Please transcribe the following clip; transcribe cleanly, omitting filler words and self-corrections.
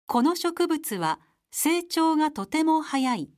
この植物は成長がとても早い。